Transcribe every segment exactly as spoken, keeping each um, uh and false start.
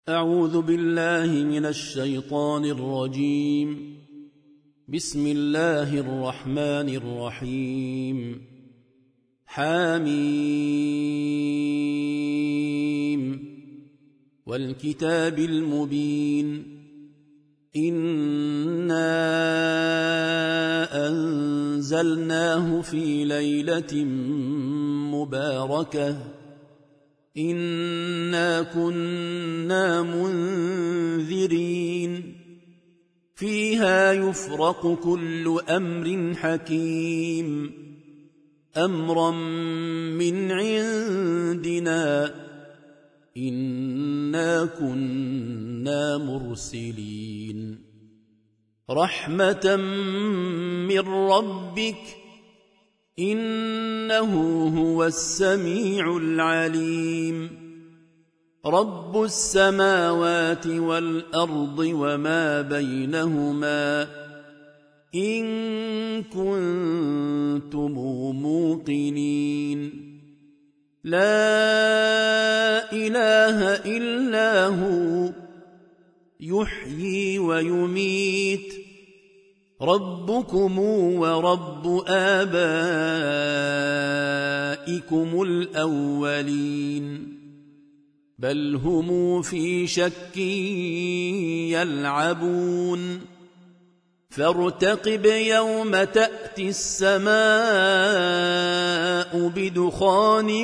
أعوذ بالله من الشيطان الرجيم. بسم الله الرحمن الرحيم. حاميم والكتاب المبين. إنا أنزلناه في ليلة مباركة إنا كنا منذرين فيها يفرق كل أمر حكيم أمرا من عندنا إنا كنا مرسلين رحمة من ربك إنه هو السميع العليم رب السماوات والأرض وما بينهما إن كنتم موقنين لا إله إلا هو يحيي ويميت ربكم ورب آبائكم الأولين بل هم في شك يلعبون فارتقب يوم تأتي السماء بدخان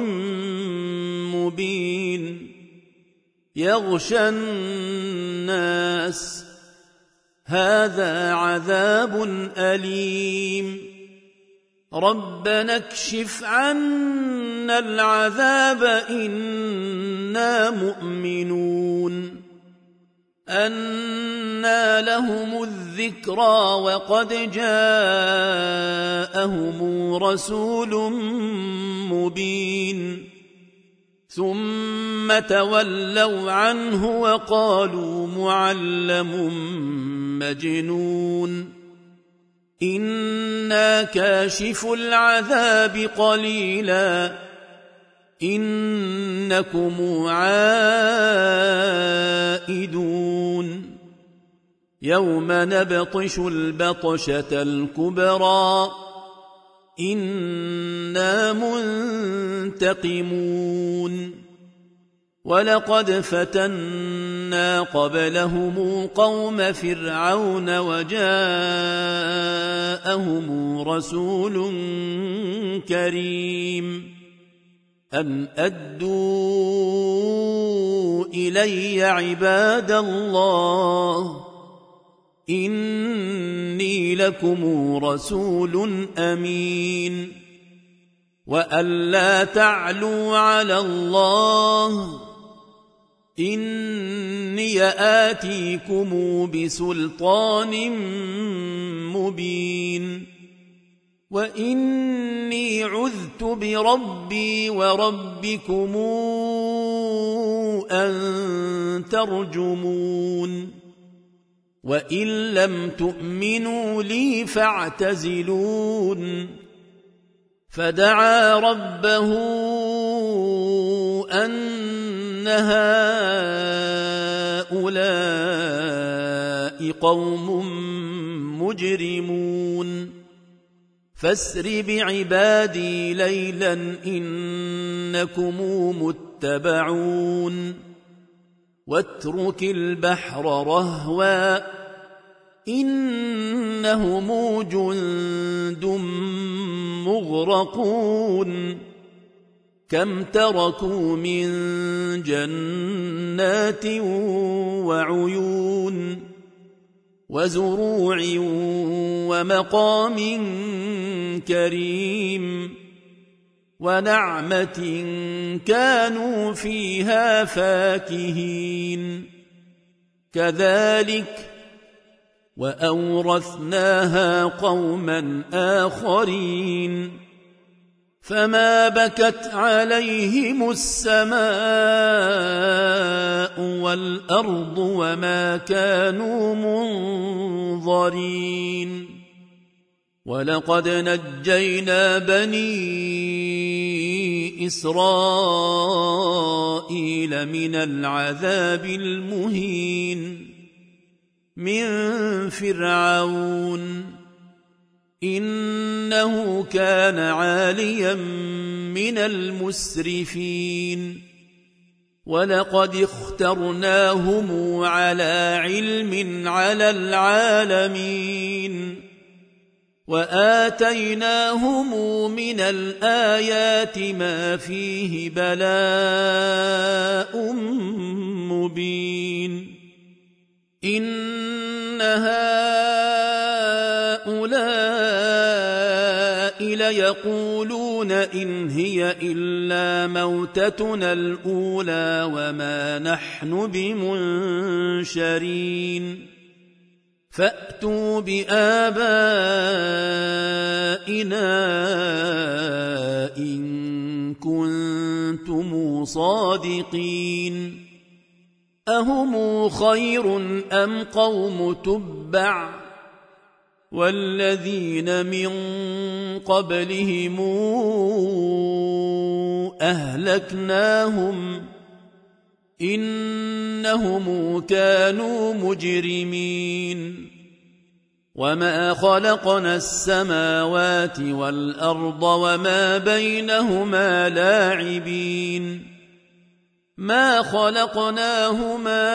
مبين يغشى الناس هذا عذاب أليم ربنا اكشف عنا العذاب إنا مؤمنون أنى لهم الذكرى وقد جاءهم رسول مبين ثم تولوا عنه وقالوا معلم مجنون إنا كاشف العذاب قليلا إنكم عائدون يوم نبطش البطشة الكبرى إنا منتقمون ولقد فتنا قبلهم قوم فرعون وجاءهم رسول كريم أن أدوا إلي عباد الله إني لكم رسول أمين وأن لا تعلوا على الله إني آتيكم بسلطان مبين وإني عذت بربي وربكم أن ترجمون وإن لم تؤمنوا لي فاعتزلون فدعا ربه أن هؤلاء قوم مجرمون فاسر بعبادي ليلا إنكم متبعون واترك البحر رهوا إنهم جند مغرقون كم تركوا من جنات وعيون وزروع ومقام كريم ونعمة كانوا فيها فاكهين كذلك وأورثناها قوما آخرين فما بكت عليهم السماء والأرض وما كانوا منظرين ولقد نجينا بني إسرائيل من العذاب المهين من فرعون إنه كان عاليا من المسرفين ولقد اخترناهم على علم على العالمين وآتيناهم من الآيات ما فيه بلاء مبين إن هؤلاء ليقولون إن هي إلا موتتنا الأولى وما نحن بمنشرين فأتوا بآبائنا إن كنتم صادقين أهم خير أم قوم تبع والذين من قبلهم أهلكناهم إنهم كانوا مجرمين وما خلقنا السماوات والأرض وما بينهما لاعبين ما خلقناهما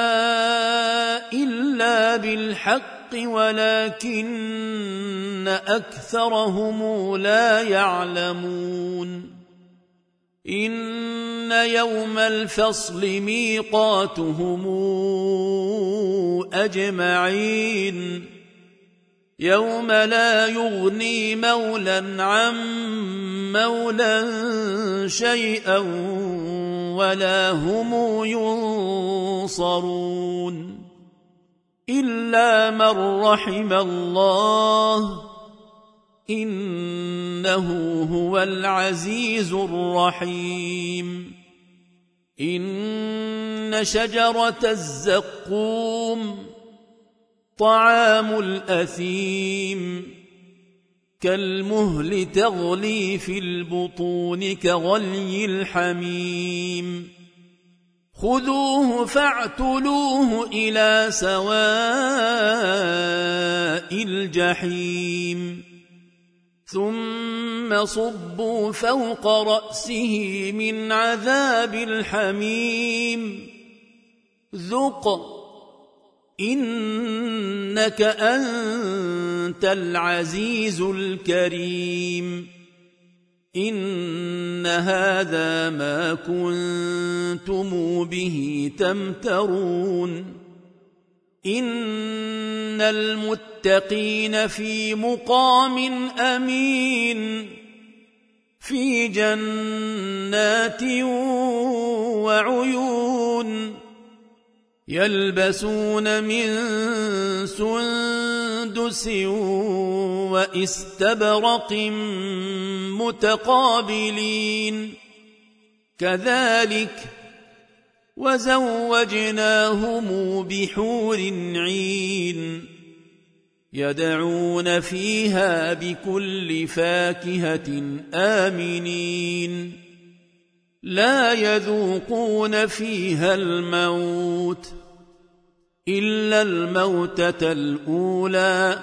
إلا بالحق ولكن أكثرهم لا يعلمون إن يوم الفصل ميقاتهم أجمعين يوم لا يغني مولى عن مولى شيئا ولا هم ينصرون إلا من رحم الله إنه هو العزيز الرحيم إن شجرة الزقوم طعام الأثيم كالمهل تغلي في البطون كغلي الحميم خذوه فاعتلوه إلى سواء الجحيم ثم صبوا فوق رأسه من عذاب الحميم ذق إنك أنت العزيز الكريم إن هذا ما كنتم به تمترون إن المتقين في مقام أمين في جنات وعيون يلبسون من سندس واستبرق متقابلين كذلك وزوجناهم بحور عين يدعون فيها بكل فاكهة آمنين لا يذوقون فيها الموت إلا الموتة الأولى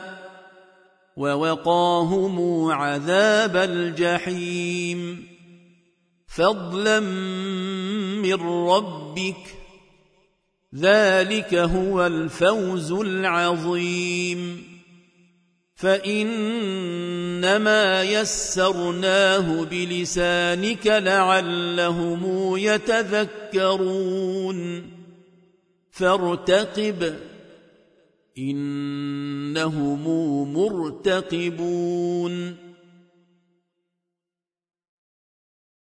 ووقاهم عذاب الجحيم فضلا من ربك ذلك هو الفوز العظيم فإنما يسرناه بلسانك لعلهم يتذكرون فارتقب إنهم مرتقبون